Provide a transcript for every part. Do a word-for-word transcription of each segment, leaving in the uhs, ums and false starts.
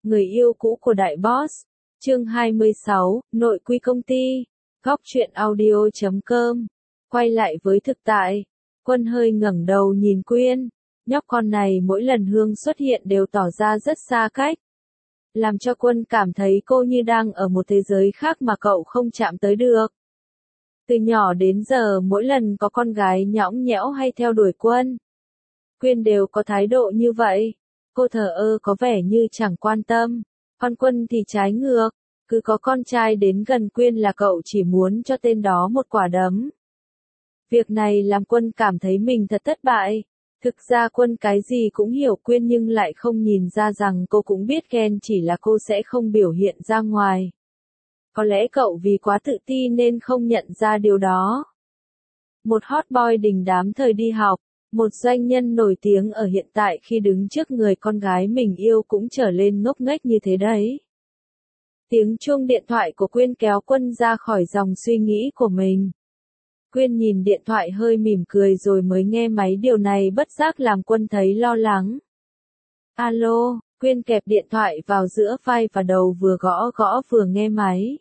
Người yêu cũ của đại boss. Chương hai mươi sáu, nội quy công ty. Góc truyện audio chấm com. Quay lại với thực tại. Quân hơi ngẩng đầu nhìn Quyên. Nhóc con này mỗi lần Hương xuất hiện đều tỏ ra rất xa cách. Làm cho Quân cảm thấy cô như đang ở một thế giới khác mà cậu không chạm tới được. Từ nhỏ đến giờ mỗi lần có con gái nhõng nhẽo hay theo đuổi Quân, Quyên đều có thái độ như vậy. Cô thờ ơ có vẻ như chẳng quan tâm. Còn Quân thì trái ngược. Cứ có con trai đến gần Quyên là cậu chỉ muốn cho tên đó một quả đấm. Việc này làm Quân cảm thấy mình thật thất bại. Thực ra Quân cái gì cũng hiểu Quyên nhưng lại không nhìn ra rằng cô cũng biết ghen, chỉ là cô sẽ không biểu hiện ra ngoài. Có lẽ cậu vì quá tự ti nên không nhận ra điều đó. Một hot boy đình đám thời đi học, một doanh nhân nổi tiếng ở hiện tại khi đứng trước người con gái mình yêu cũng trở lên ngốc nghếch như thế đấy. Tiếng chuông điện thoại của Quyên kéo Quân ra khỏi dòng suy nghĩ của mình. Quyên nhìn điện thoại hơi mỉm cười rồi mới nghe máy, điều này bất giác làm Quân thấy lo lắng. Alo, Quyên kẹp điện thoại vào giữa vai và đầu, vừa gõ gõ vừa nghe máy.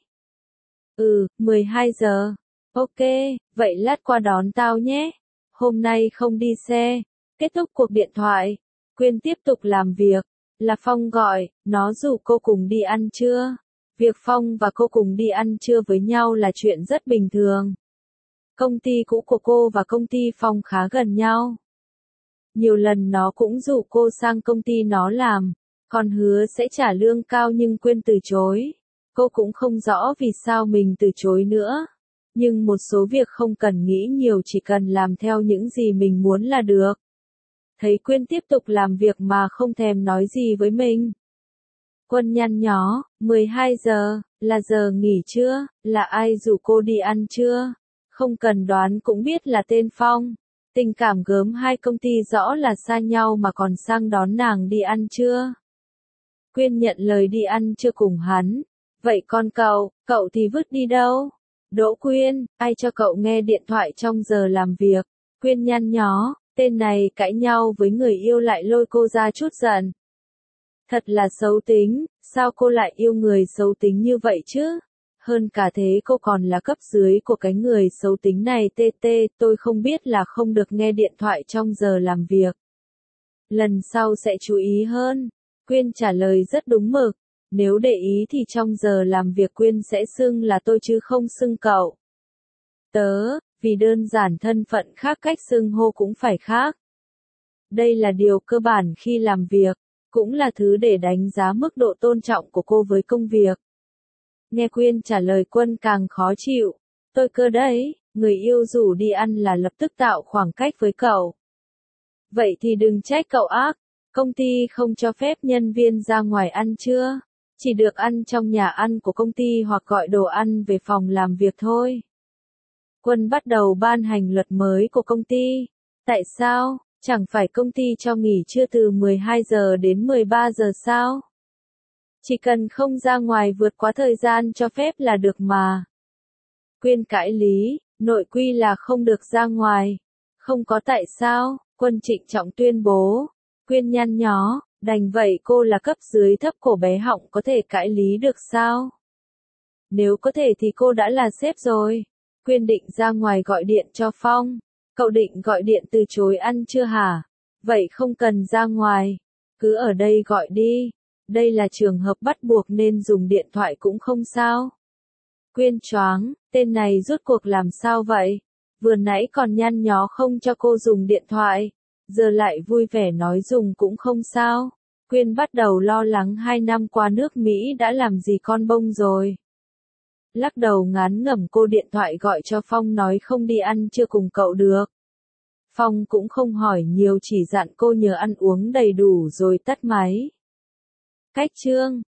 Ừ, mười hai giờ. Ok, vậy lát qua đón tao nhé. Hôm nay không đi xe. Kết thúc cuộc điện thoại, Quyên tiếp tục làm việc. Là Phong gọi, nó rủ cô cùng đi ăn trưa. Việc Phong và cô cùng đi ăn trưa với nhau là chuyện rất bình thường. Công ty cũ của cô và công ty Phong khá gần nhau. Nhiều lần nó cũng rủ cô sang công ty nó làm, còn hứa sẽ trả lương cao nhưng Quyên từ chối. Cô cũng không rõ vì sao mình từ chối nữa. Nhưng một số việc không cần nghĩ nhiều, chỉ cần làm theo những gì mình muốn là được. Thấy Quyên tiếp tục làm việc mà không thèm nói gì với mình, Quân nhăn nhó, mười hai giờ, là giờ nghỉ trưa, là ai rủ cô đi ăn trưa? Không cần đoán cũng biết là tên Phong. Tình cảm gớm hai công ty rõ là xa nhau mà còn sang đón nàng đi ăn trưa. Quyên nhận lời đi ăn trưa cùng hắn. Vậy còn cậu, cậu thì vứt đi đâu? Đỗ Quyên, ai cho cậu nghe điện thoại trong giờ làm việc? Quyên nhăn nhó, tên này cãi nhau với người yêu lại lôi cô ra chút giận. Thật là xấu tính, sao cô lại yêu người xấu tính như vậy chứ? Hơn cả thế cô còn là cấp dưới của cái người xấu tính này. Tê tê, tôi không biết là không được nghe điện thoại trong giờ làm việc. Lần sau sẽ chú ý hơn. Quyên trả lời rất đúng mực. Nếu để ý thì trong giờ làm việc Quyên sẽ xưng là tôi chứ không xưng cậu. Tớ, vì đơn giản thân phận khác cách xưng hô cũng phải khác. Đây là điều cơ bản khi làm việc, cũng là thứ để đánh giá mức độ tôn trọng của cô với công việc. Nghe Quyên trả lời Quân càng khó chịu. Tôi cơ đấy, người yêu rủ đi ăn là lập tức tạo khoảng cách với cậu. Vậy thì đừng trách cậu ác, công ty không cho phép nhân viên ra ngoài ăn trưa, chỉ được ăn trong nhà ăn của công ty hoặc gọi đồ ăn về phòng làm việc thôi. Quân bắt đầu ban hành luật mới của công ty. Tại sao? Chẳng phải công ty cho nghỉ trưa từ mười hai giờ đến mười ba giờ sao? Chỉ cần không ra ngoài vượt quá thời gian cho phép là được mà. Quyên cãi lý, nội quy là không được ra ngoài. Không có tại sao, Quân trịnh trọng tuyên bố. Quyên nhăn nhó, đành vậy, cô là cấp dưới thấp cổ bé họng có thể cãi lý được sao? Nếu có thể thì cô đã là sếp rồi. Quyên định ra ngoài gọi điện cho Phong. Cậu định gọi điện từ chối ăn trưa hả? Vậy không cần ra ngoài. Cứ ở đây gọi đi. Đây là trường hợp bắt buộc nên dùng điện thoại cũng không sao. Quyên choáng, tên này rốt cuộc làm sao vậy? Vừa nãy còn nhăn nhó không cho cô dùng điện thoại, giờ lại vui vẻ nói dùng cũng không sao. Quyên bắt đầu lo lắng hai năm qua nước Mỹ đã làm gì con bông rồi. Lắc đầu ngán ngẩm cô điện thoại gọi cho Phong nói không đi ăn trưa cùng cậu được. Phong cũng không hỏi nhiều, chỉ dặn cô nhớ ăn uống đầy đủ rồi tắt máy. Cách chương